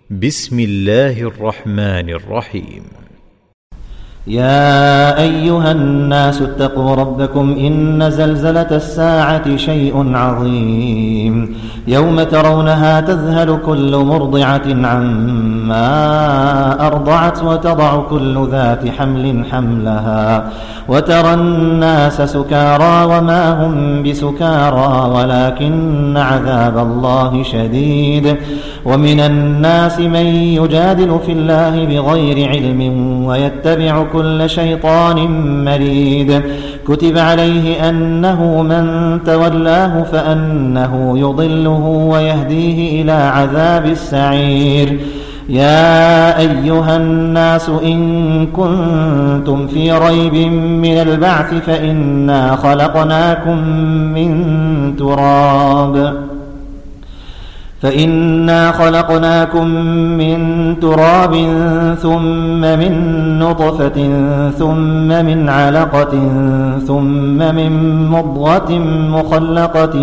بسم الله الرحمن الرحيم. يا أيها الناس اتقوا ربكم إن زلزلة الساعة شيء عظيم يوم ترونها تذهل كل مرضعة عما أرضعت وتضع كل ذات حمل حملها وترى الناس سكارى وما هم بسكارى ولكن عذاب الله شديد ومن الناس من يجادل في الله بغير علم ويتبع كل شيطان مريد كتب عليه أنه من تولاه فأنه يضله ويهديه إلى عذاب السعير. يا أيها الناس إن كنتم في ريب من البعث فإنا خلقناكم من تراب ثم من نطفة ثم من علقة ثم من مضغة مخلقة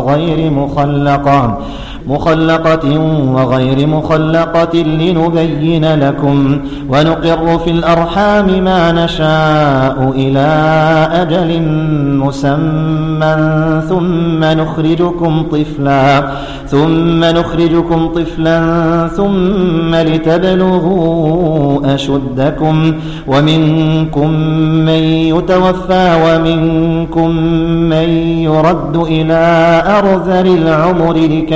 وغير مخلقة لنبين لكم ونقر في الأرحام ما نشاء إلى أجل مسمى ثم نخرجكم طفلا ثم لتبلغوا أشدكم ومنكم من يتوفى ومنكم من يرد إلى أرذل العمر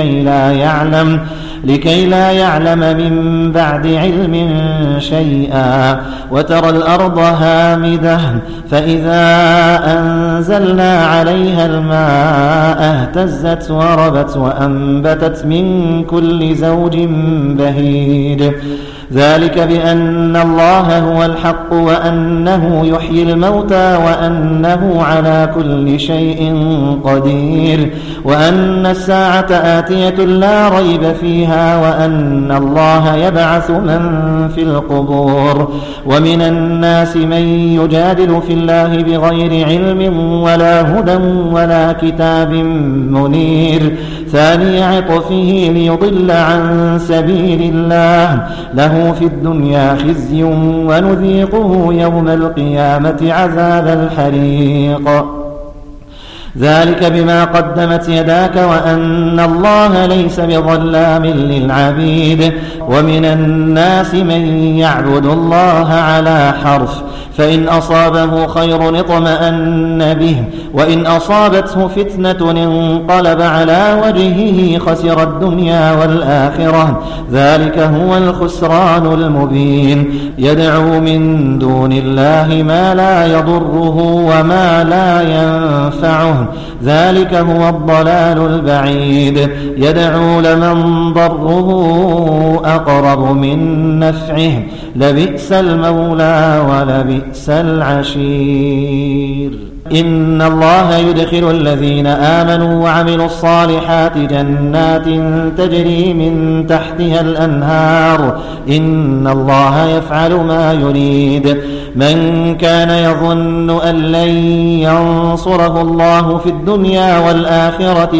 لكي لا يعلم من بعد علم شيئا وترى الأرض هامدة فإذا أنزلنا عليها الماء اهتزت وربت وأنبتت من كل زوج بهيج ذلك بأن الله هو الحق وأنه يحيي الموتى وأنه على كل شيء قدير وأن الساعة آتية لا ريب فيها وأن الله يبعث من في القبور ومن الناس من يجادل في الله بغير علم ولا هدى ولا كتاب منير ثاني عطفه ليضل عن سبيل الله له في الدنيا خزي ونذيقه يوم القيامة عذاب الحريق ذلك بما قدمت يداك وأن الله ليس بظلام للعبيد ومن الناس من يعبد الله على حرف فإن أصابه خير اطمأن به وإن أصابته فتنة انقلب على وجهه خسر الدنيا والآخرة ذلك هو الخسران المبين يدعو من دون الله ما لا يضره وما لا ينفعه ذلك هو الضلال البعيد يدعو لمن ضره أقرب من نفعه لبئس المولى ولبئس العشير. إن الله يدخل الذين آمنوا وعملوا الصالحات جنات تجري من تحتها الأنهار إن الله يفعل ما يريد. من كان يظن أن لن ينصره الله في الدنيا والآخرة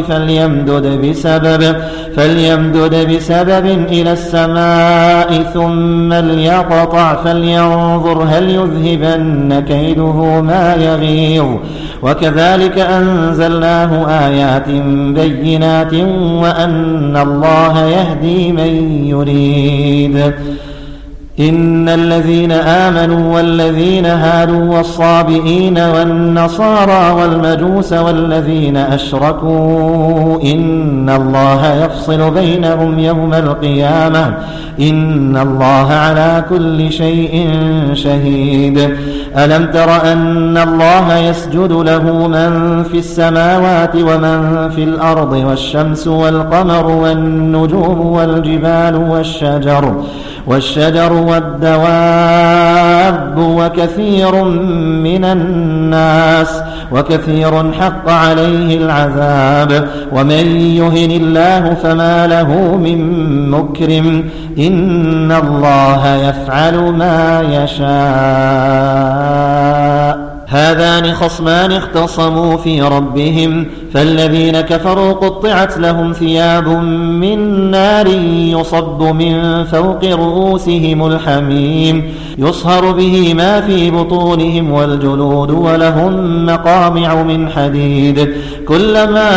فليمدد بسبب إلى السماء ثم ليقطع فلينظر هل يذهبن كيده ما يغيظ وكذلك أنزلناه آيات بينات وأن الله يهدي من يريد. إن الذين آمنوا والذين هادوا والصابئين والنصارى والمجوس والذين أشركوا إن الله يفصل بينهم يوم القيامة إن الله على كل شيء شهيد. ألم تر أن الله يسجد له من في السماوات ومن في الأرض والشمس والقمر والنجوم والجبال والشجر والدواب وكثير حق عليه العذاب ومن يهن الله فما له من مكرم إن الله يفعل ما يشاء. هذان خصمان اختصموا في ربهم فالذين كفروا قطعت لهم ثياب من نار يصب من فوق رؤوسهم الحميم يصهر به ما في بطونهم والجلود ولهم مقامع من حديد كلما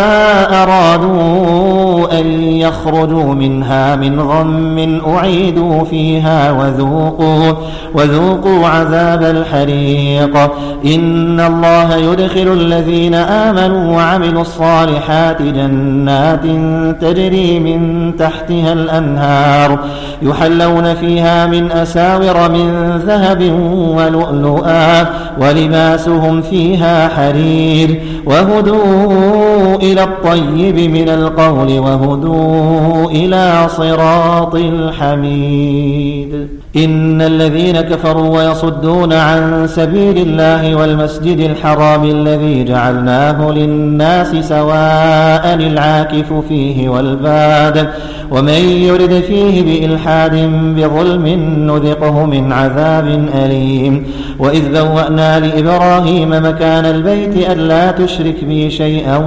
أرادوا أن يخرجوا منها من غم أعيدوا فيها وذوقوا عذاب الحريق إن الله يدخل الذين آمنوا وعملوا الصالحات جنات تجري من تحتها الأنهار يحلون فيها من أساور من ذهب ولؤلؤا ولباسهم فيها حرير وهدوا إلى الطيب من القول وهدوا إلى صراط الحميد إن الذين كفروا ويصدون عن سبيل الله والمسجد الحرام الذي جعلناه للناس سواء العاكف فيه والباد ومن يرد فيه بإلحاد بظلم نذقه من عذاب أليم وإذ بوأنا لإبراهيم مكان البيت ألا تشرك بي شيئا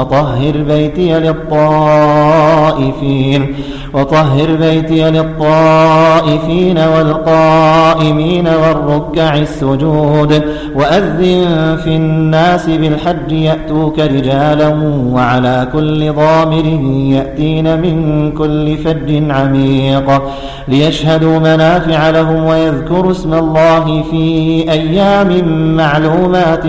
وطهر بيتي للطائفين والقائمين والركع السجود وأذن في الناس بالحج يأتوك رجالا وعلى كل ضامر يأتين من كل فج عميق ليشهدوا منافع لهم ويذكروا اسم الله في أيام معلومات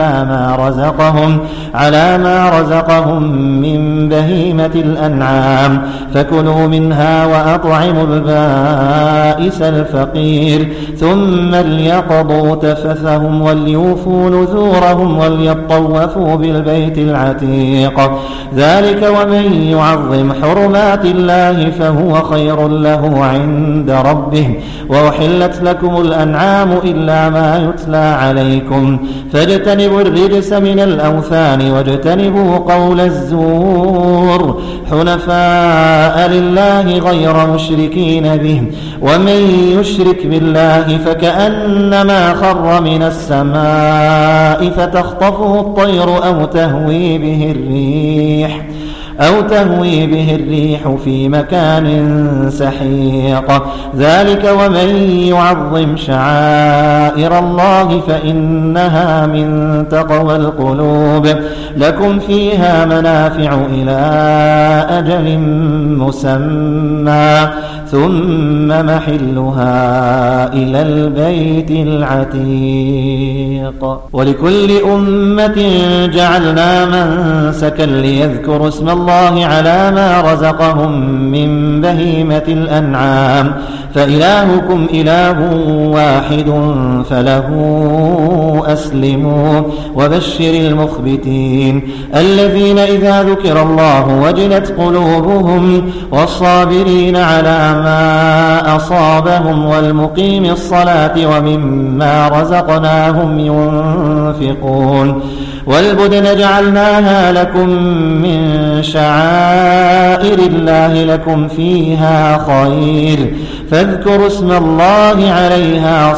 على ما رزقهم من بهيمة الأنعام فكلوا منها وأطعموا البائس الفقير ثم ليقضوا تفثهم وليوفوا نذورهم وليطوفوا بالبيت العتيق ذلك ومن يعظم حرمات الله فهو خير له عند ربه وأحلت لكم الأنعام إلا ما يتلى عليكم فاجتنبوا الرجس من الأوثان واجتنبوا قول الزور حنفاء لله غير مشركين به ومن يشرك بالله فكأنما خر من السماء فتخطفه الطير أو تهوي به الريح في مكان سحيق ذلك ومن يعظم شعائر الله فإنها من تقوى القلوب لكم فيها منافع إلى أجل مسمى ثم محلها إلى البيت العتيق ولكل أمة جعلنا منسكا ليذكروا اسم الله على ما رزقهم من بهيمة الأنعام فإلهكم إله واحد فله أسلموا وبشر المخبتين الذين إذا ذكر الله وجلت قلوبهم والصابرين على ما أصابهم والمقيم الصلاة ومما رزقناهم ينفقون والبدن جعلناها لكم من شعائر الله لكم فيها خير فاذكروا اسم الله عليها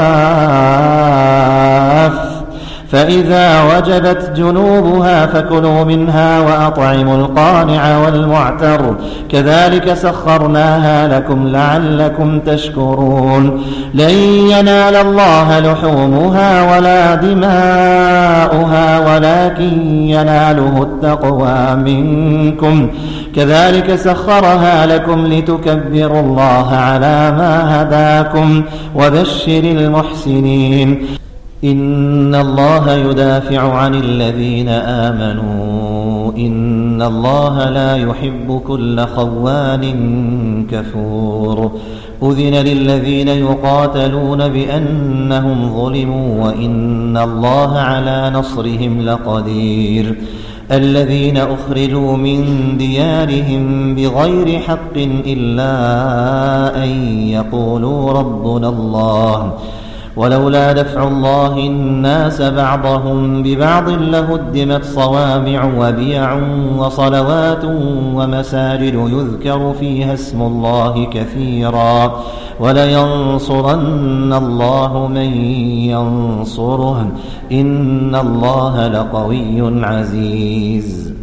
صواف فإذا وجبت جنوبها فكلوا منها وأطعموا القانع والمعتر كذلك سخرناها لكم لعلكم تشكرون لن ينال الله لحومها ولا دماؤها ولكن يناله التقوى منكم كذلك سخرها لكم لتكبروا الله على ما هداكم وبشر المحسنين إن الله يدافع عن الذين آمنوا إن الله لا يحب كل خوان كفور أذن للذين يقاتلون بأنهم ظلموا وإن الله على نصرهم لقدير الذين أخرجوا من ديارهم بغير حق إلا أن يقولوا ربنا الله ولولا دفع الله الناس بعضهم ببعض لهدمت صوامع وبيع وصلوات ومساجد يذكر فيها اسم الله كثيرا ولينصرن الله من ينصره إن الله لقوي عزيز.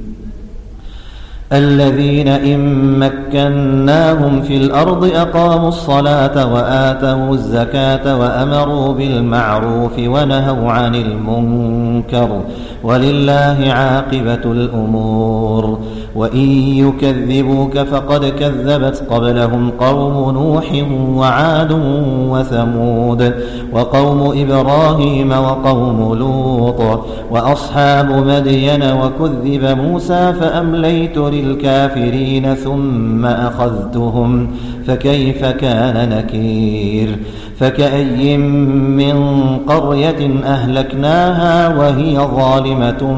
الذين إن مكناهم في الأرض أقاموا الصلاة وآتوا الزكاة وأمروا بالمعروف ونهوا عن المنكر ولله عاقبة الأمور. وإن يكذبوك فقد كذبت قبلهم قوم نوح وعاد وثمود وقوم إبراهيم وقوم لوط وأصحاب مدين وكذب موسى فأمليت للكافرين ثم أخذتهم فكيف كان نكير. فكأي من قرية أهلكناها وهي ظالمة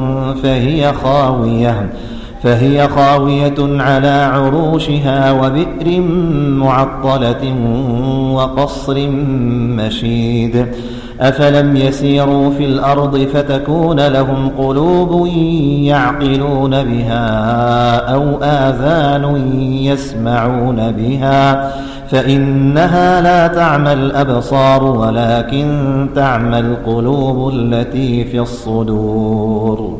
فهي خاوية على عروشها وبئر معطلة وقصر مشيد. أفلم يسيروا في الأرض فتكون لهم قلوب يعقلون بها أو آذان يسمعون بها فإنها لا تعمى الأبصار ولكن تعمى القلوب التي في الصدور.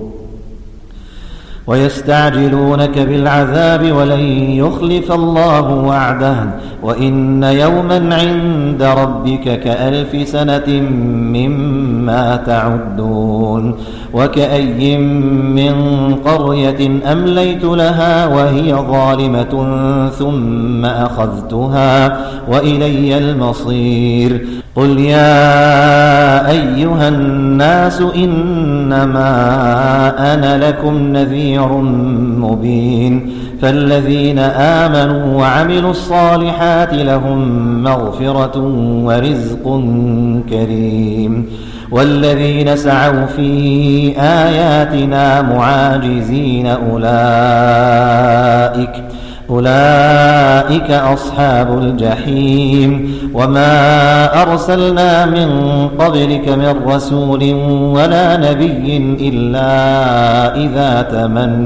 ويستعجلونك بالعذاب ولن يخلف الله وعده وإن يوما عند ربك كألف سنة مما تعدون. وكأي من قرية أمليت لها وهي ظالمة ثم أخذتها وإلي المصير. قل يا أيها الناس إنما أنا لكم نذير مبين. فالذين آمنوا وعملوا الصالحات لهم مغفرة ورزق كريم. والذين سعوا في آياتنا معاجزين أولئك أصحاب الجحيم. وما أرسلنا من قبلك من رسول ولا نبي إلا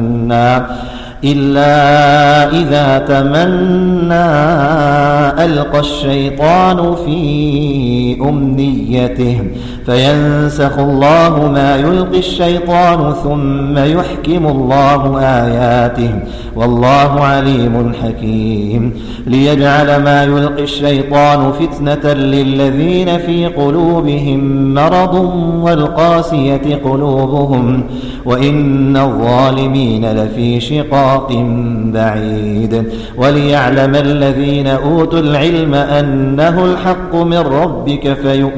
إذا تمنى ألقى الشيطان في أمنيته فينسخ الله ما يلقي الشيطان ثم يحكم الله آياته والله عليم حكيم. ليجعل ما يلقي الشيطان فتنة للذين في قلوبهم مرض والقاسية قلوبهم وإن الظالمين لفي شقاق بعيد. وليعلم الذين أوتوا العلم أنه الحق من ربك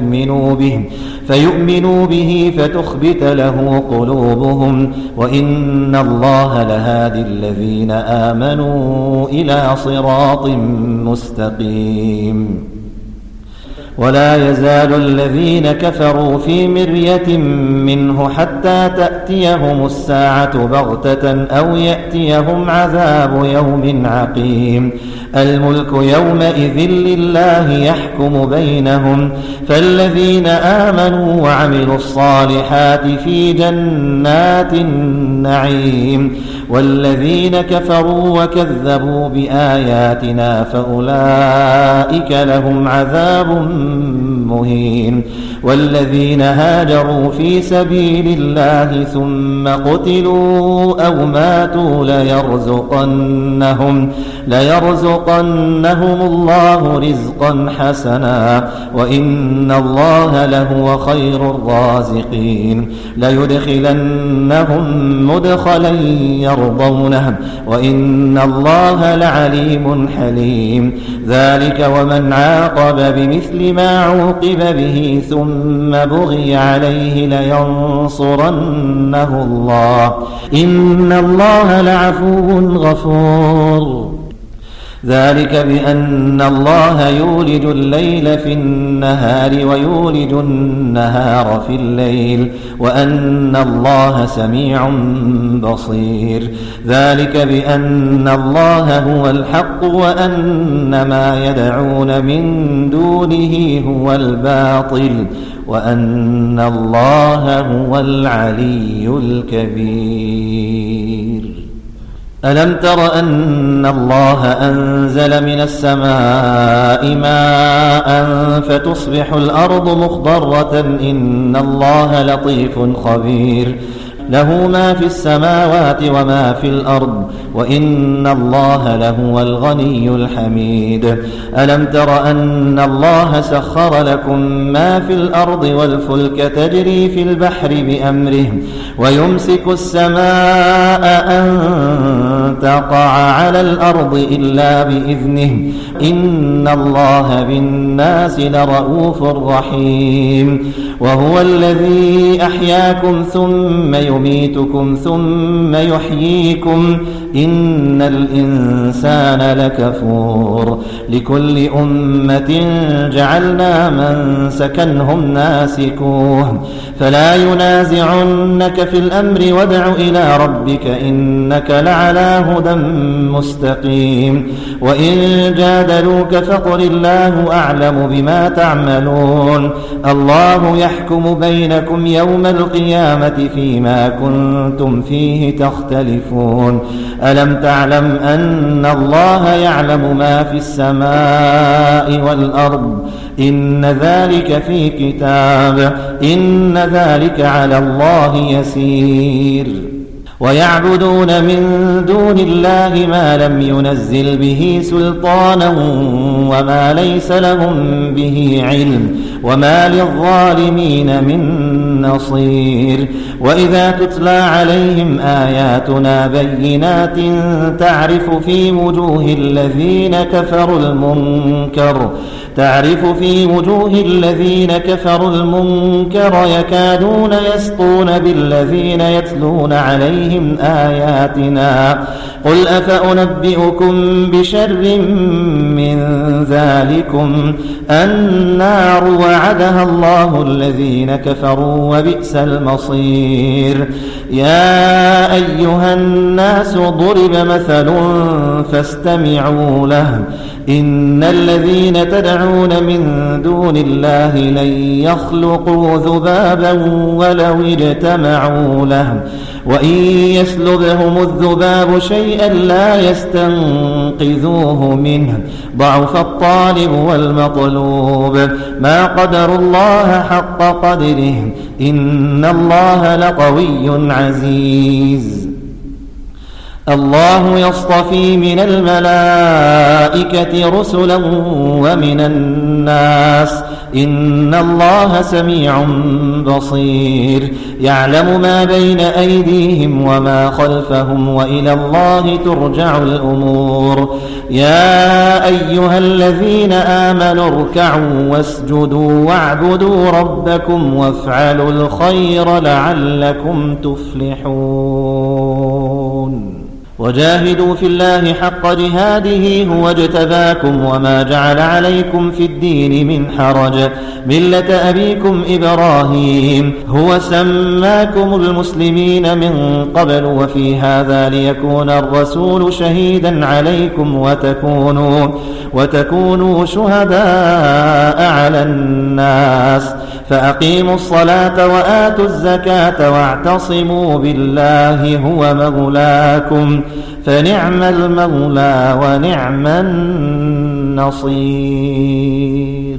فيؤمنوا به فتخبت له قلوبهم وإن الله لهادي الذين آمنوا إلى صراط مستقيم. ولا يزال الذين كفروا في مرية منه حتى تأتيهم الساعة بغتة أو يأتيهم عذاب يوم عقيم. الملك يومئذ لله يحكم بينهم فالذين آمنوا وعملوا الصالحات في جنات النعيم والذين كفروا وكذبوا بآياتنا فأولئك لهم عذاب مهين. والذين هاجروا في سبيل الله ثم قتلوا أو ماتوا ليرزقنهم الله رزقا حسنا وإن الله لهو خير الرازقين. ليدخلنهم مدخلا يرضونه وإن الله لعليم حليم. ذلك ومن عاقب بمثل ما عوقب به ثم بغي عليه لينصرنه الله إن الله لعفو غفور. ذلك بأن الله يولج الليل في النهار ويولج النهار في الليل وأن الله سميع بصير. ذلك بأن الله هو الحق وأن ما يدعون من دونه هو الباطل وأن الله هو العلي الكبير. ألم تر أن الله أنزل من السماء ماء فتصبح الأرض مخضرة إن الله لطيف خبير له ما في السماوات وما في الأرض وإن الله لهو الغني الحميد. ألم تر أن الله سخر لكم ما في الأرض والفلك تجري في البحر بأمره ويمسك السماء أن تقع على الأرض إلا بإذنه إن الله بالناس لرؤوف رحيم. وهو الذي أحياكم ثم يميتكم ثم يحييكم إن الإنسان لكفور. لكل أمة جعلنا منسكا هم ناسكوه فلا ينازعنك في الأمر وادع إلى ربك إنك لعلى هدى مستقيم. وإن جادلوك فقل الله أعلم بما تعملون الله يحكم بينكم يوم القيامة فيما كنتم فيه تختلفون. ألم تعلم أن الله يعلم ما في السماء والأرض إن ذلك في كتاب إن ذلك على الله يسير. ويعبدون من دون الله ما لم ينزل به سلطانا وما ليس لهم به علم وما للظالمين من نصير. وإذا تتلى عليهم آياتنا بينات تعرف في وجوه الذين كفروا المنكر يكادون يسطون بالذين يتلون عليهم آياتنا قل أفأنبئكم بشر من ذلكم النار وعدها الله الذين كفروا وبئس المصير. يا أيها الناس ضرب مثل فاستمعوا له إن الذين تدعون من دون الله لن يخلقوا ذبابا ولو اجتمعوا له وإن يسلبهم الذباب شيئا لا يستنقذوه منه ضعف الطالب والمطلوب ما قدروا الله حق قدره إن الله لقوي عزيز. الله يصطفي من الملائكة رسلا ومن الناس إن الله سميع بصير. يعلم ما بين أيديهم وما خلفهم وإلى الله ترجع الأمور. يا أيها الذين آمنوا اركعوا واسجدوا واعبدوا ربكم وافعلوا الخير لعلكم تفلحون. وجاهدوا في الله حق جهاده هو اجتباكم وما جعل عليكم في الدين من حرج ملة أبيكم إبراهيم هو سماكم المسلمين من قبل وفي هذا ليكون الرسول شهيدا عليكم وتكونوا شهداء على الناس فأقيموا الصلاة وآتوا الزكاة واعتصموا بالله هو مولاكم فنعم المولى ونعم النصير.